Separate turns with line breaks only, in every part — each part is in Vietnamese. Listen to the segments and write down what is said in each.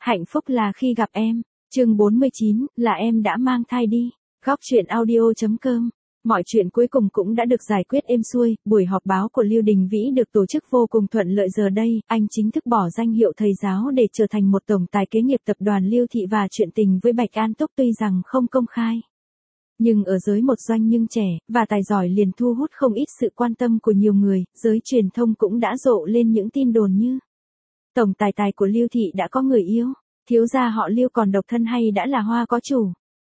Hạnh phúc là khi gặp em. Chương 49, là em đã mang thai đi. Góc truyện audio.com. Mọi chuyện cuối cùng cũng đã được giải quyết êm xuôi, buổi họp báo của Lưu Đình Vĩ được tổ chức vô cùng thuận lợi. Giờ đây, anh chính thức bỏ danh hiệu thầy giáo để trở thành một tổng tài kế nghiệp tập đoàn Lưu Thị, và chuyện tình với Bạch An Túc tuy rằng không công khai, nhưng ở giới một doanh nhưng trẻ và tài giỏi liền thu hút không ít sự quan tâm của nhiều người. Giới truyền thông cũng đã rộ lên những tin đồn như tổng tài của Lưu Thị đã có người yêu, thiếu gia họ Lưu còn độc thân hay đã là hoa có chủ.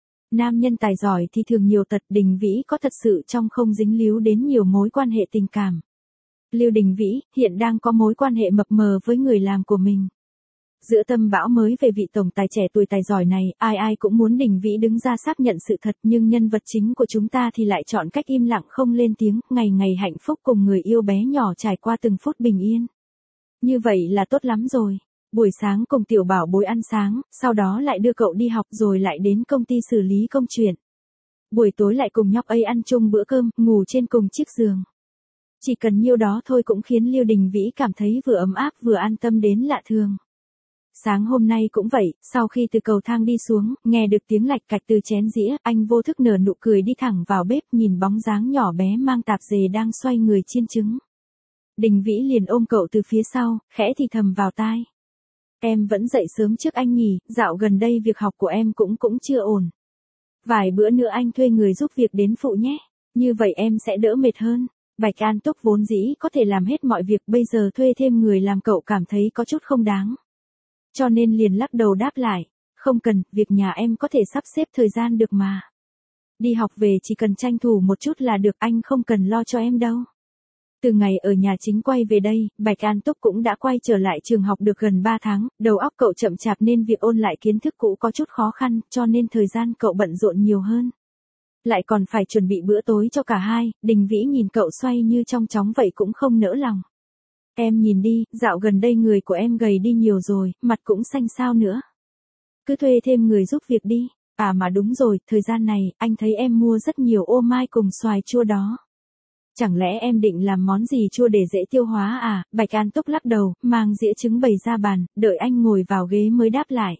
Nam nhân tài giỏi thì thường nhiều tật. Đình Vĩ có thật sự trong không dính líu đến nhiều mối quan hệ tình cảm. Lưu Đình Vĩ hiện đang có mối quan hệ mập mờ với người làm của mình. Giữa tâm bão mới về vị tổng tài trẻ tuổi tài giỏi này, ai cũng muốn Đình Vĩ đứng ra xác nhận sự thật, nhưng nhân vật chính của chúng ta thì lại chọn cách im lặng không lên tiếng, ngày ngày hạnh phúc cùng người yêu bé nhỏ trải qua từng phút bình yên. Như vậy là tốt lắm rồi. Buổi sáng cùng tiểu bảo bối ăn sáng, sau đó lại đưa cậu đi học rồi lại đến công ty xử lý công chuyện. Buổi tối lại cùng nhóc ấy ăn chung bữa cơm, ngủ trên cùng chiếc giường. Chỉ cần nhiêu đó thôi cũng khiến Lưu Đình Vĩ cảm thấy vừa ấm áp vừa an tâm đến lạ thường. Sáng hôm nay cũng vậy, sau khi từ cầu thang đi xuống, nghe được tiếng lạch cạch từ chén dĩa, anh vô thức nở nụ cười đi thẳng vào bếp, nhìn bóng dáng nhỏ bé mang tạp dề đang xoay người chiên trứng. Đình Vĩ liền ôm cậu từ phía sau, khẽ thì thầm vào tai. Em vẫn dậy sớm trước anh nhỉ, dạo gần đây việc học của em cũng chưa ổn. Vài bữa nữa anh thuê người giúp việc đến phụ nhé, như vậy em sẽ đỡ mệt hơn. Bạch An Túc vốn dĩ có thể làm hết mọi việc, bây giờ thuê thêm người làm cậu cảm thấy có chút không đáng. Cho nên liền lắc đầu đáp lại, không cần, việc nhà em có thể sắp xếp thời gian được mà. Đi học về chỉ cần tranh thủ một chút là được, anh không cần lo cho em đâu. Từ ngày ở nhà chính quay về đây, Bạch An Túc cũng đã quay trở lại trường học được gần 3 tháng, đầu óc cậu chậm chạp nên việc ôn lại kiến thức cũ có chút khó khăn, cho nên thời gian cậu bận rộn nhiều hơn. Lại còn phải chuẩn bị bữa tối cho cả hai. Đình Vĩ nhìn cậu xoay như trong chóng vậy cũng không nỡ lòng. Em nhìn đi, dạo gần đây người của em gầy đi nhiều rồi, mặt cũng xanh xao nữa. Cứ thuê thêm người giúp việc đi. À mà đúng rồi, thời gian này, anh thấy em mua rất nhiều ô mai cùng xoài chua đó. Chẳng lẽ em định làm món gì chua để dễ tiêu hóa à? Bạch An Túc lắc đầu, mang dĩa trứng bày ra bàn, đợi anh ngồi vào ghế mới đáp lại.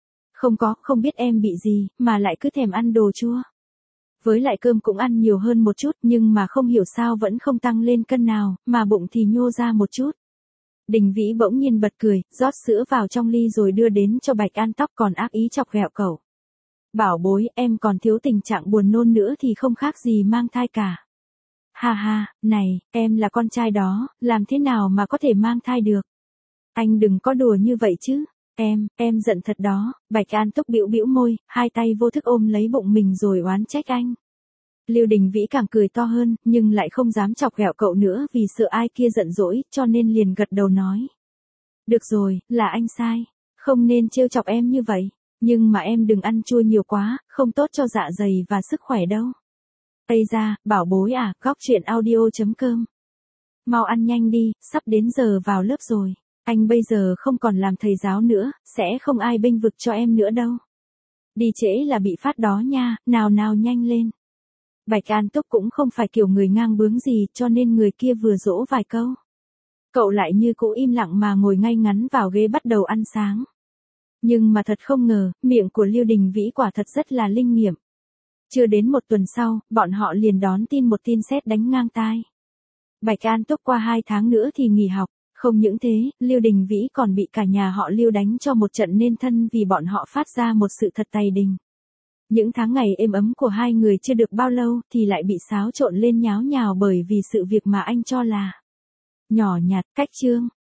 Không biết em bị gì, mà lại cứ thèm ăn đồ chua. Với lại cơm cũng ăn nhiều hơn một chút, nhưng mà không hiểu sao vẫn không tăng lên cân nào, mà bụng thì nhô ra một chút. Đình Vĩ bỗng nhiên bật cười, rót sữa vào trong ly rồi đưa đến cho Bạch An Túc, còn ác ý chọc ghẹo cậu. Bảo bối, em còn thiếu tình trạng buồn nôn nữa thì không khác gì mang thai cả. Ha ha, này, em là con trai đó, làm thế nào mà có thể mang thai được? Anh đừng có đùa như vậy chứ. Em giận thật đó. Bạch An Túc bĩu môi, hai tay vô thức ôm lấy bụng mình rồi oán trách anh. Lưu Đình Vĩ càng cười to hơn, nhưng lại không dám chọc ghẹo cậu nữa vì sợ ai kia giận dỗi, cho nên liền gật đầu nói. Được rồi, là anh sai, không nên trêu chọc em như vậy, nhưng mà em đừng ăn chua nhiều quá, không tốt cho dạ dày và sức khỏe đâu. Ây da, bảo bối à, góc truyện audio.com. Mau ăn nhanh đi, sắp đến giờ vào lớp rồi. Anh bây giờ không còn làm thầy giáo nữa, sẽ không ai bênh vực cho em nữa đâu. Đi trễ là bị phát đó nha, nào nhanh lên. Bạch An Túc cũng không phải kiểu người ngang bướng gì, cho nên người kia vừa dỗ vài câu. Cậu lại như cũ im lặng mà ngồi ngay ngắn vào ghế bắt đầu ăn sáng. Nhưng mà thật không ngờ, miệng của Lưu Đình Vĩ quả thật rất là linh nghiệm. Chưa đến một tuần sau, bọn họ liền đón tin một tin sét đánh ngang tai. Bạch An Túc qua 2 tháng nữa thì nghỉ học. Không những thế, Lưu Đình Vĩ còn bị cả nhà họ Lưu đánh cho một trận nên thân vì bọn họ phát ra một sự thật tày đình. Những tháng ngày êm ấm của hai người chưa được bao lâu thì lại bị xáo trộn lên nháo nhào bởi vì sự việc mà anh cho là nhỏ nhặt. Cách chương